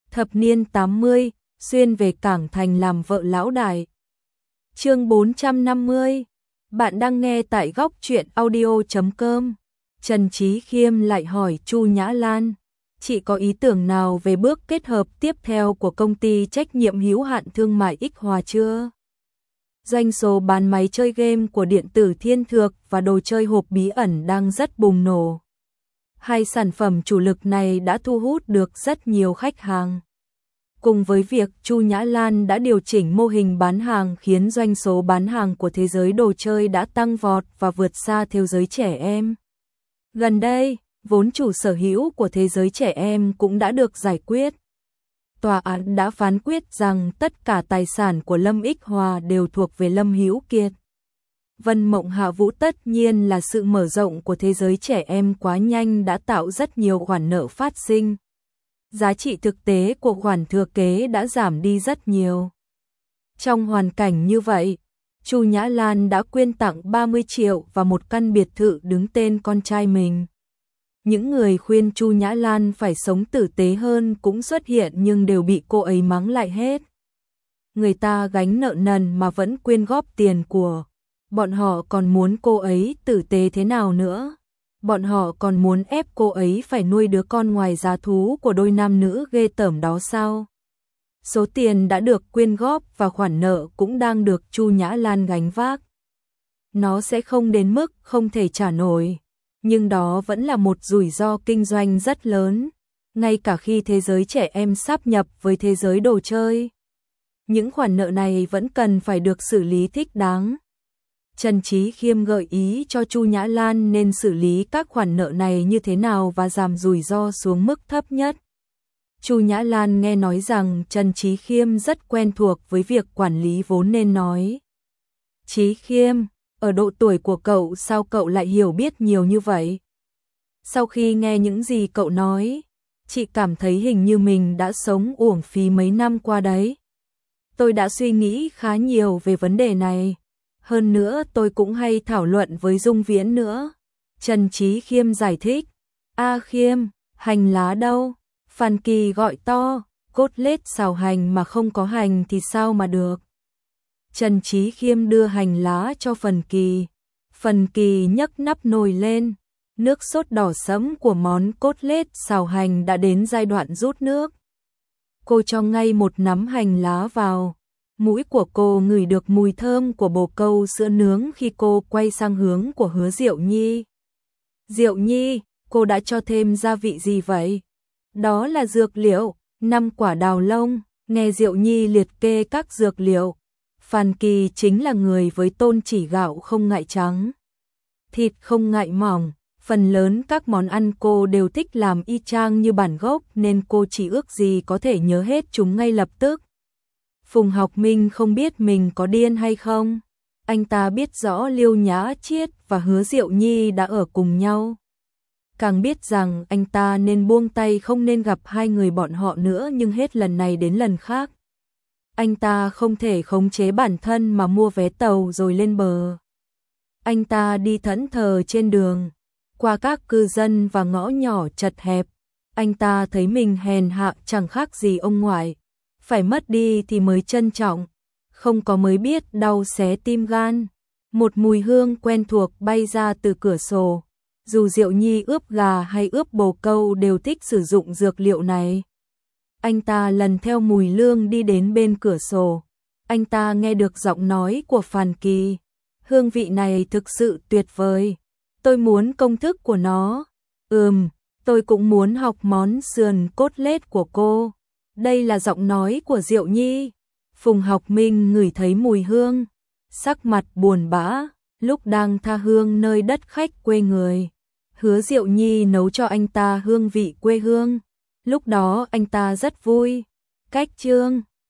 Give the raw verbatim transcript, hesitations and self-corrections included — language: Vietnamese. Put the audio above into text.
Thập niên tám mươi, xuyên về Cảng Thành làm vợ lão đại. Chương bốn trăm năm mươi. Bạn đang nghe tại góc truyện audio chấm com. Trần Chí Khiêm lại hỏi Chu Nhã Lan, chị có ý tưởng nào về bước kết hợp tiếp theo của công ty trách nhiệm hữu hạn thương mại X Hòa chưa? Doanh số bán máy chơi game của điện tử Thiên Thược và đồ chơi hộp bí ẩn đang rất bùng nổ. Hai sản phẩm chủ lực này đã thu hút được rất nhiều khách hàng. Cùng với việc Chu Nhã Lan đã điều chỉnh mô hình bán hàng khiến doanh số bán hàng của thế giới đồ chơi đã tăng vọt và vượt xa thế giới trẻ em. Gần đây, vốn chủ sở hữu của thế giới trẻ em cũng đã được giải quyết. Tòa án đã phán quyết rằng tất cả tài sản của Lâm X Hòa đều thuộc về Lâm Hữu Kiệt. Vân Mộng Hạ Vũ tất nhiên là sự mở rộng của thế giới trẻ em quá nhanh đã tạo rất nhiều khoản nợ phát sinh. Giá trị thực tế của khoản thừa kế đã giảm đi rất nhiều. Trong hoàn cảnh như vậy, Chu Nhã Lan đã quyên tặng ba mươi triệu và một căn biệt thự đứng tên con trai mình. Những người khuyên Chu Nhã Lan phải sống tử tế hơn cũng xuất hiện nhưng đều bị cô ấy mắng lại hết. Người ta gánh nợ nần mà vẫn quyên góp tiền của. Bọn họ còn muốn cô ấy tử tế thế nào nữa? Bọn họ còn muốn ép cô ấy phải nuôi đứa con ngoài giá thú của đôi nam nữ ghê tởm đó sao? Số tiền đã được quyên góp và khoản nợ cũng đang được Chu Nhã Lan gánh vác. Nó sẽ không đến mức không thể trả nổi, nhưng đó vẫn là một rủi ro kinh doanh rất lớn, ngay cả khi thế giới trẻ em sáp nhập với thế giới đồ chơi. Những khoản nợ này vẫn cần phải được xử lý thích đáng. Trần Chí Khiêm gợi ý cho Chu Nhã Lan nên xử lý các khoản nợ này như thế nào và giảm rủi ro xuống mức thấp nhất. Chu Nhã Lan nghe nói rằng Trần Chí Khiêm rất quen thuộc với việc quản lý vốn nên nói: Chí Khiêm, ở độ tuổi của cậu sao cậu lại hiểu biết nhiều như vậy? Sau khi nghe những gì cậu nói, chị cảm thấy hình như mình đã sống uổng phí mấy năm qua đấy. Tôi đã suy nghĩ khá nhiều về vấn đề này. Hơn nữa tôi cũng hay thảo luận với Dung Viễn nữa. Trần Chí Khiêm giải thích. A Khiêm, hành lá đâu? Phan Kỳ gọi to, cốt lết xào hành mà không có hành thì sao mà được? Trần Chí Khiêm đưa hành lá cho Phần Kỳ. Phần Kỳ nhấc nắp nồi lên. Nước sốt đỏ sẫm của món cốt lết xào hành đã đến giai đoạn rút nước. Cô cho ngay một nắm hành lá vào. Mũi của cô ngửi được mùi thơm của bồ câu sữa nướng khi cô quay sang hướng của Hứa Diệu Nhi. Diệu Nhi, cô đã cho thêm gia vị gì vậy? Đó là dược liệu, năm quả đào lông. Nghe Diệu Nhi liệt kê các dược liệu, Phan Kỳ chính là người với tôn chỉ gạo không ngại trắng, thịt không ngại mỏng. Phần lớn các món ăn cô đều thích làm y chang như bản gốc nên cô chỉ ước gì có thể nhớ hết chúng ngay lập tức. Phùng Học Minh không biết mình có điên hay không. Anh ta biết rõ Liêu Nhã Chiết và Hứa Diệu Nhi đã ở cùng nhau. Càng biết rằng anh ta nên buông tay không nên gặp hai người bọn họ nữa, nhưng hết lần này đến lần khác. Anh ta không thể khống chế bản thân mà mua vé tàu rồi lên bờ. Anh ta đi thẫn thờ trên đường, qua các cư dân và ngõ nhỏ chật hẹp. Anh ta thấy mình hèn hạ chẳng khác gì ông ngoại. Phải mất đi thì mới trân trọng, không có mới biết đau xé tim gan. Một mùi hương quen thuộc bay ra từ cửa sổ. Dù Diệu Nhi ướp gà hay ướp bồ câu đều thích sử dụng dược liệu này. Anh ta lần theo mùi lương đi đến bên cửa sổ. Anh ta nghe được giọng nói của Phan Kỳ. Hương vị này thực sự tuyệt vời. Tôi muốn công thức của nó. Ừm, tôi cũng muốn học món sườn cốt lết của cô. Đây là giọng nói của Diệu Nhi. Phùng Học Minh ngửi thấy mùi hương, sắc mặt buồn bã, lúc đang tha hương nơi đất khách quê người. Hứa Diệu Nhi nấu cho anh ta hương vị quê hương. Lúc đó anh ta rất vui. Cách chương